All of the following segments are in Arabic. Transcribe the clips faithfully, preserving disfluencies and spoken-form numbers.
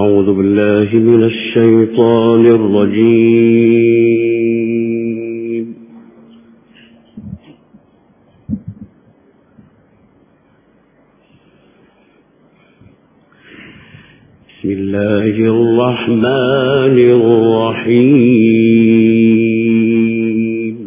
أعوذ بالله من الشيطان الرجيم. بسم الله الرحمن الرحيم.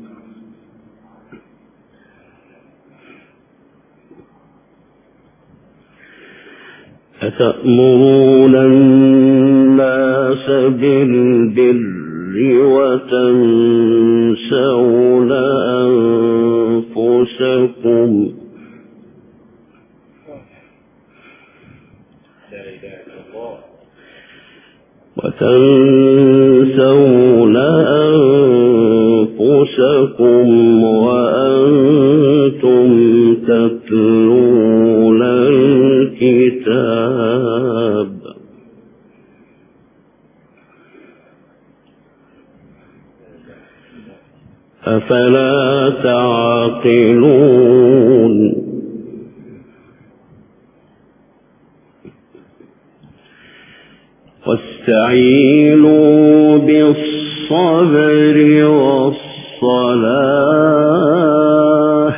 أتأمرون الناس بالبر وتنسون أنفسكم وتنسون أنفسكم وأنتم تتلون الكتاب أفلا تعقلون واستعينوا بالصبر والصلاة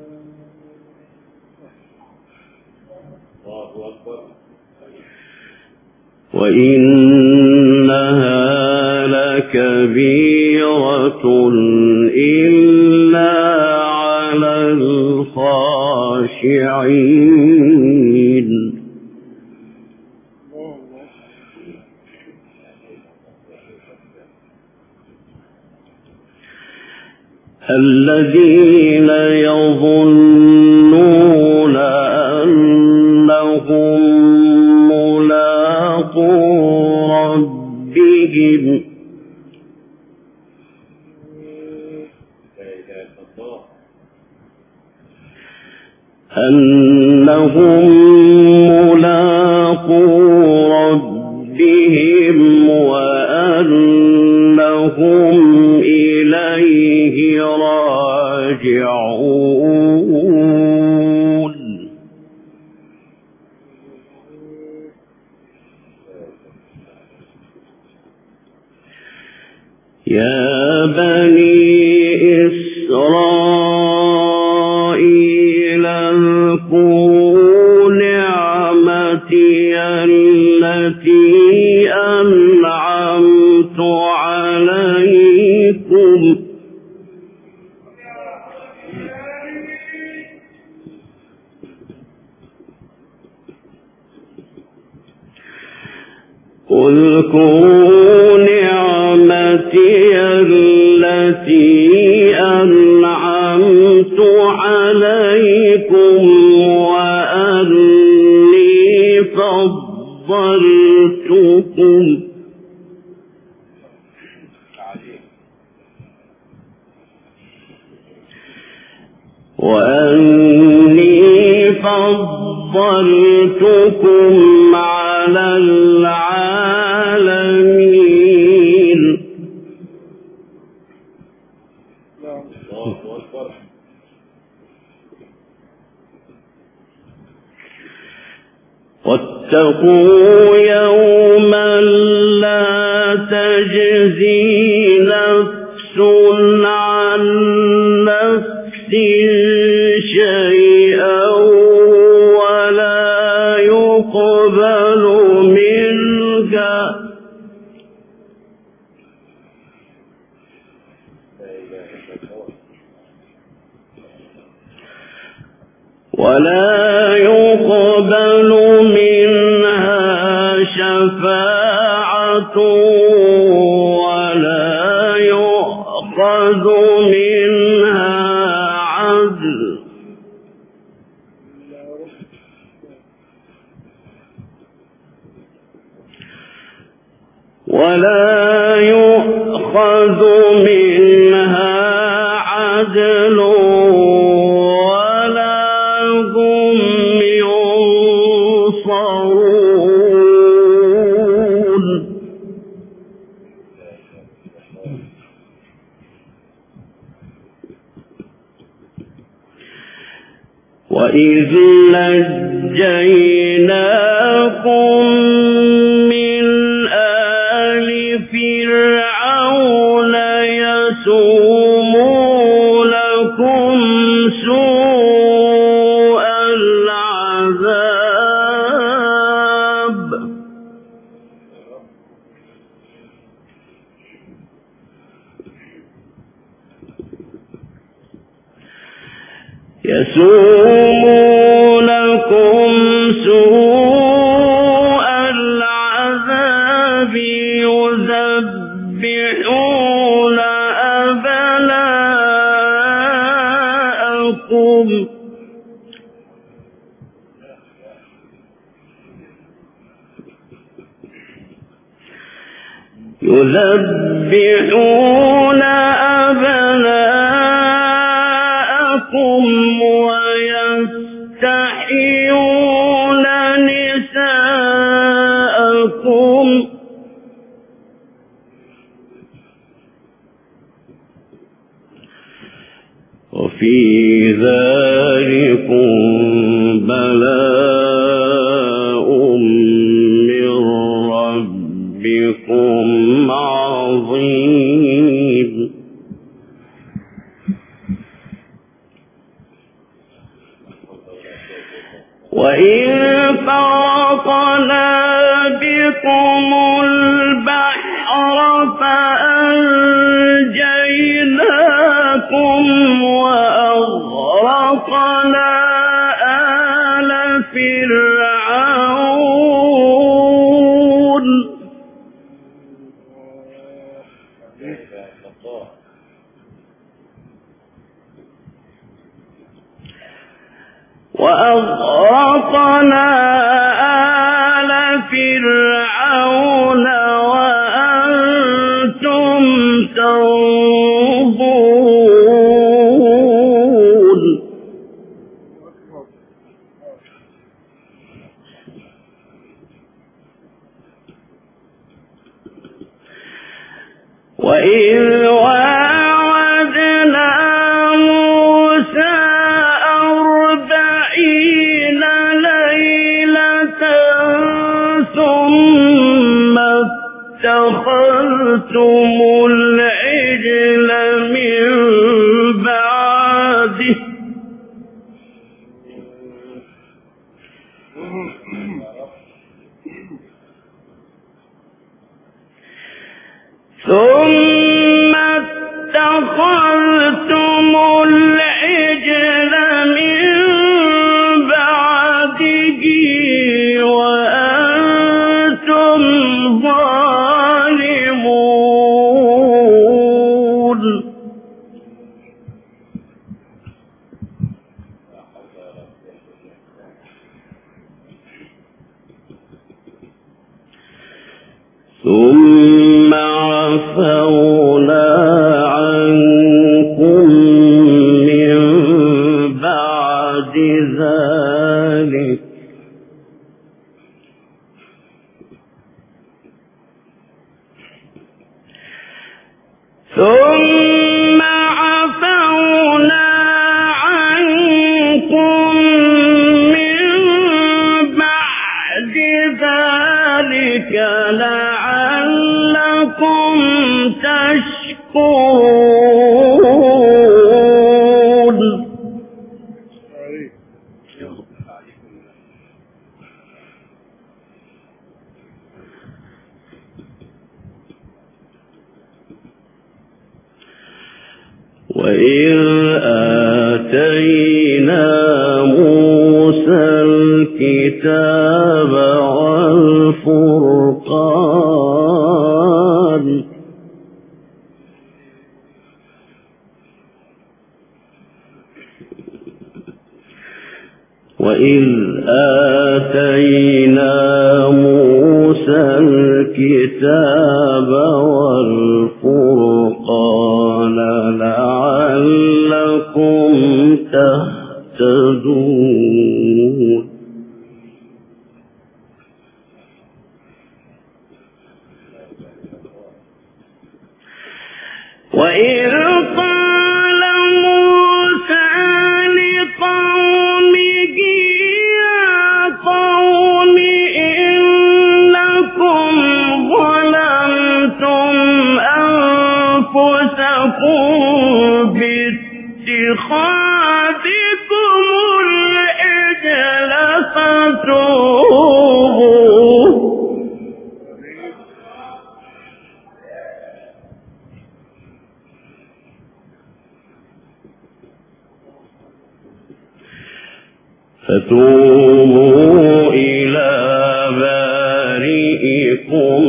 وإنها لكبيرة إلا على الخاشعين الذين يظنون أنهم ملاقو ربهم أنهم ملاقو ربهم وأنهم إليه راجعون يا بني إسرائيل اذكروا نعمتي التي أنعمت عليكم اذكروا نعمتي التي أنعمت عليكم وأني فضلتكم وأني فضلتكم على العالمين واتقوا يوما لا تجزي نفس عن نفس شيئا ولا يقبل منها ولا يقبل منها شفاعة ولا يؤخذ منها عدل ولا يؤخذ منها عدل وإذ نجيناكم يسومونكم سوء العذاب يذبحون أبناءكم يذبحون أبناءكم ويستحيون نساءكم وفي ذلكم بلاء من ربكم عظيم وإن فرقنا بكم البحر فأنجيناكم وأغرقنا آل فرعون وأغرقنا آل فرعون وأنتم تنظرون وإذ واعدنا موسى أربعين ليلة ثم اتخذتم العجل من بعده ثم اتخذتم العجل من بعده وأنتم ظالمون ثم عفونا عنكم من بعد ذلك ثم عفونا عنكم من بعد ذلك لعلكم تشكرون وإذ آتينا موسى الكتاب والفرقان وإذ آتينا موسى الكتاب والفرقان لعلكم تهتدون وإذ قال موسى لقومه يا قوم إنكم ظلمتم أنفسكم باتخاذكم العجل فتوبوا فتوبوا إلى بارئكم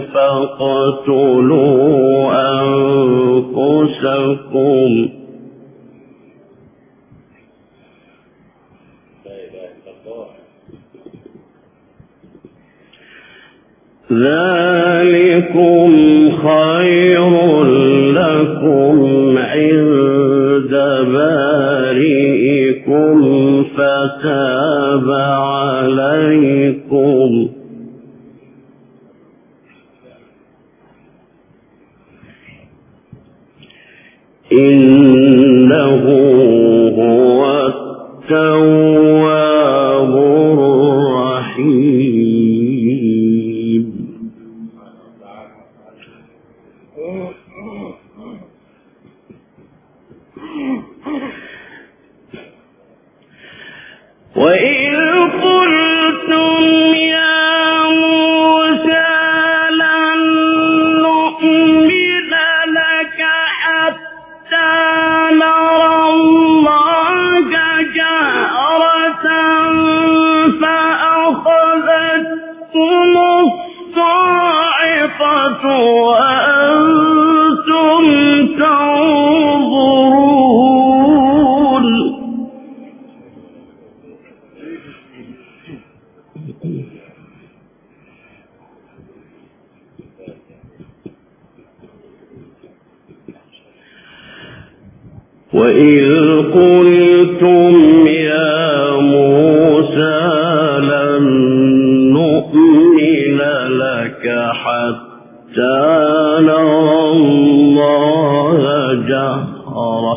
فاقتلوا أنفسكم ذلكم خير لكم عند بارئكم فتاب عليكم إنه هو التواب الرحيم. وإذ قلتم يا موسى لن نؤمن لك حتى نرى الله جهرة فأخذتكم الصاعقة وأنتم تنظرون. وإذ قلتم يا موسى لن نؤمن لك حتى نرى الله جهرة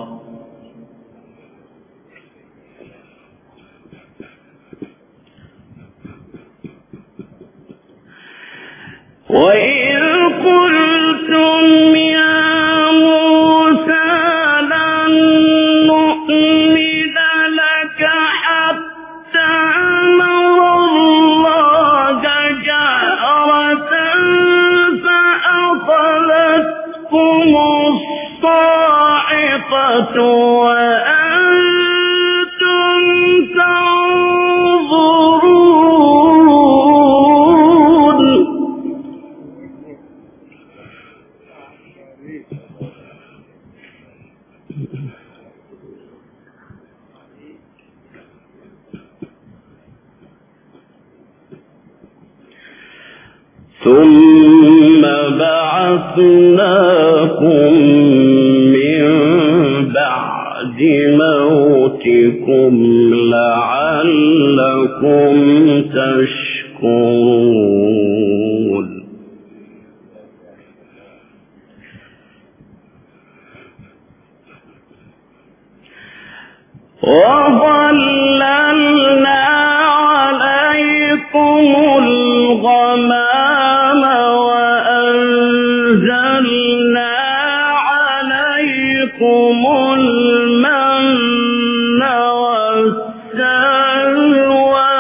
وإذ قلتم يا موسى لن نؤمن لك حتى نرى الله جهرة فأخذتكم الصاعقة وأنتم تنظرون. ثم بعثناكم من بعد موتكم لعلكم تشكرون. وظللنا عليكم الغمام وأنزلنا عليكم المن والسلوى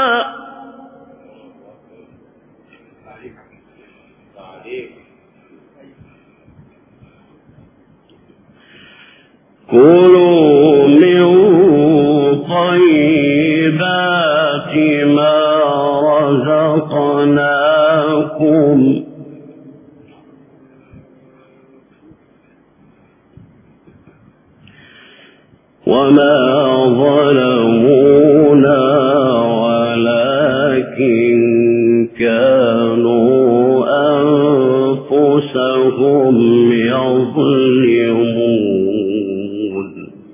كلوا من طيبات ما رزقناكم وما ظلمونا ولكن كانوا أنفسهم يظلمون.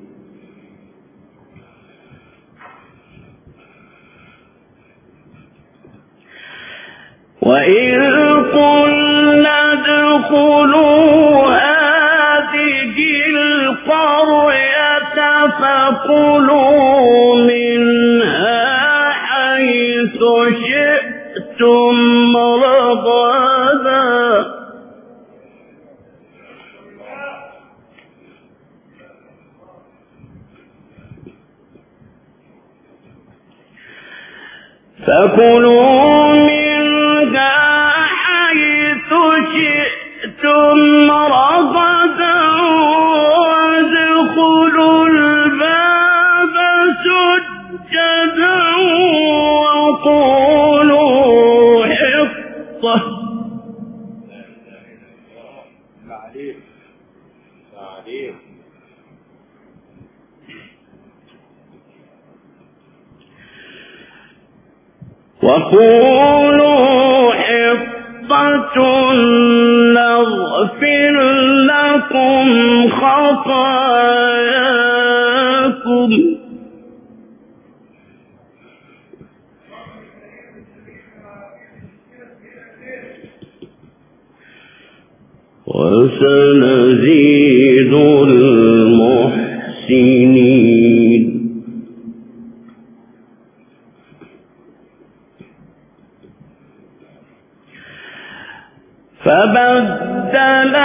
وإذ قلنا ادخلوا هذه القرية فكلوا منها حيث شئتم رغدا فكلوا منها حيث شئتم رغدا وادخلوا الباب سجدا حطة وقولوا حطة نغفر لكم خطاياكم وسنزيد المحسنين. فبدل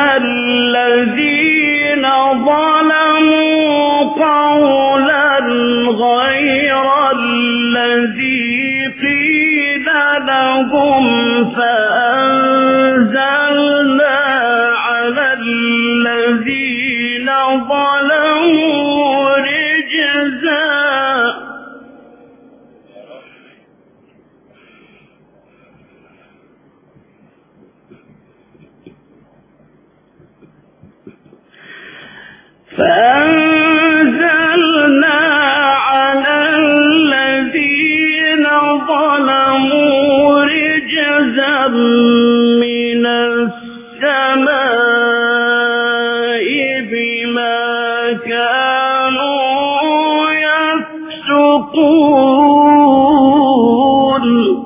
الذين ظلموا قولا غير الذي قيل لهم فأنزلنا على الذين ظلموا رجزا فأنزلنا على الذين ظلموا رجزا من السماء بما كانوا يفسقون.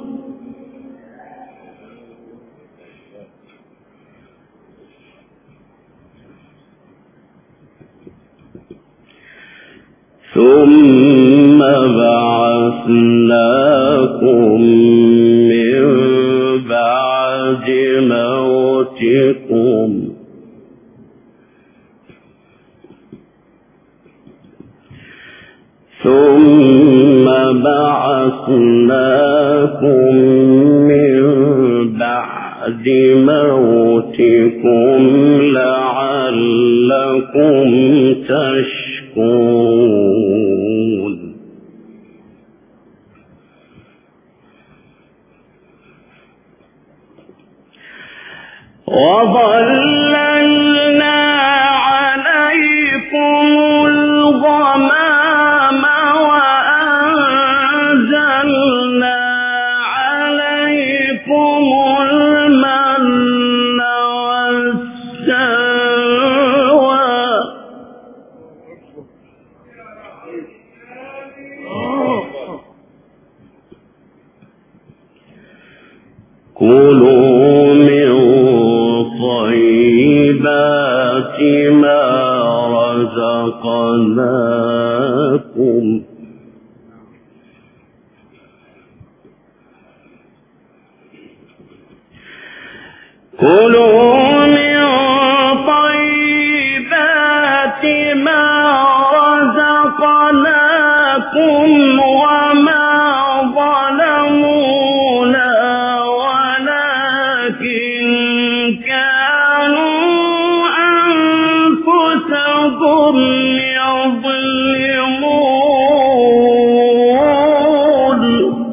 ثم بعثناكم من بعد موتكم ثم بعثناكم من بعد موتكم لعلكم تشكرون. وظللنا عليكم الغمام وأنزلنا عليكم المن والسلوى كلوا من طيبات ما رزقناكم كلوا من طيبات ما رزقناكم وما ظلمونا ولكن كانوا أنفسهم يظلمون.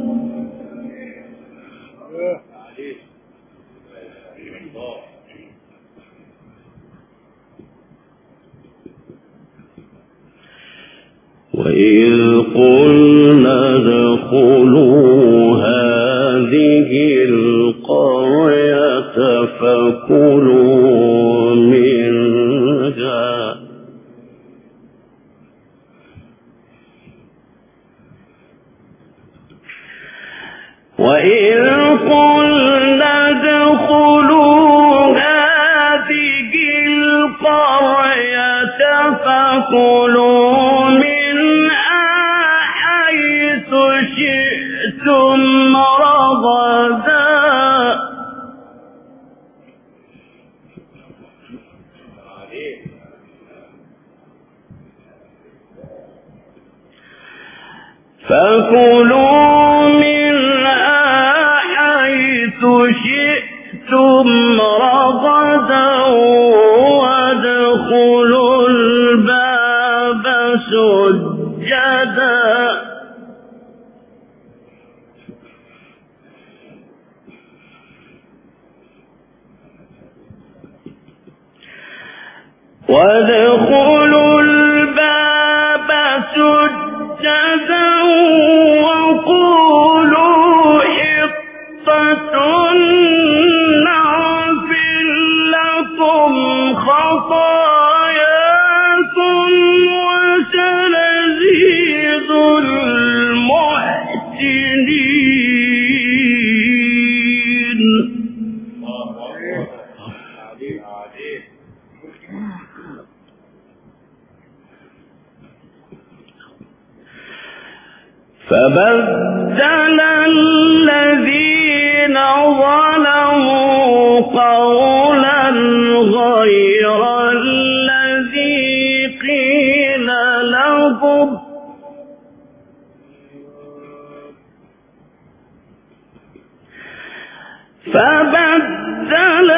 وإذ قلنا ادخلوا هذه القرية فكلوا منها وإذ قلنا ادخلوا هذه القرية فكلوا منها حيث شئتم رغدا فكلوا منها حيث شئتم رغدا وادخلوا الباب سجدا وادخلوا الباب سجدا وقولوا حطة نغفر لكم خطاياكم وسنزيد المحسنين. فبدل الذين ظلموا قولا غير الذي قيل لهم فبدل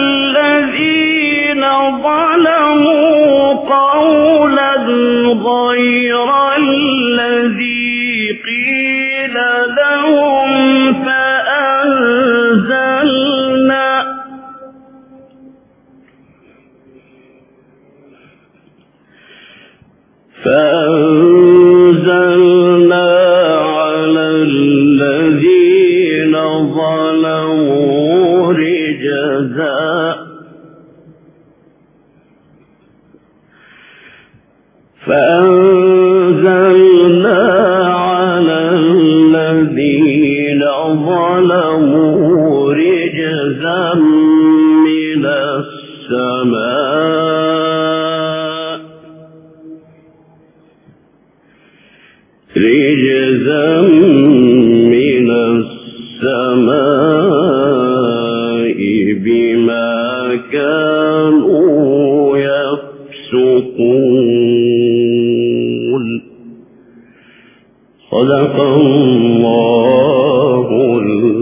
الذين ظلموا قولا غير الذي قيل لهم فأنزلنا فأنزلنا على الذين ظلموا رجزا فأنزلنا على الذين ظلموا رجزا من السماء رجزا من السماء بما كانوا يفسقون. صدق الله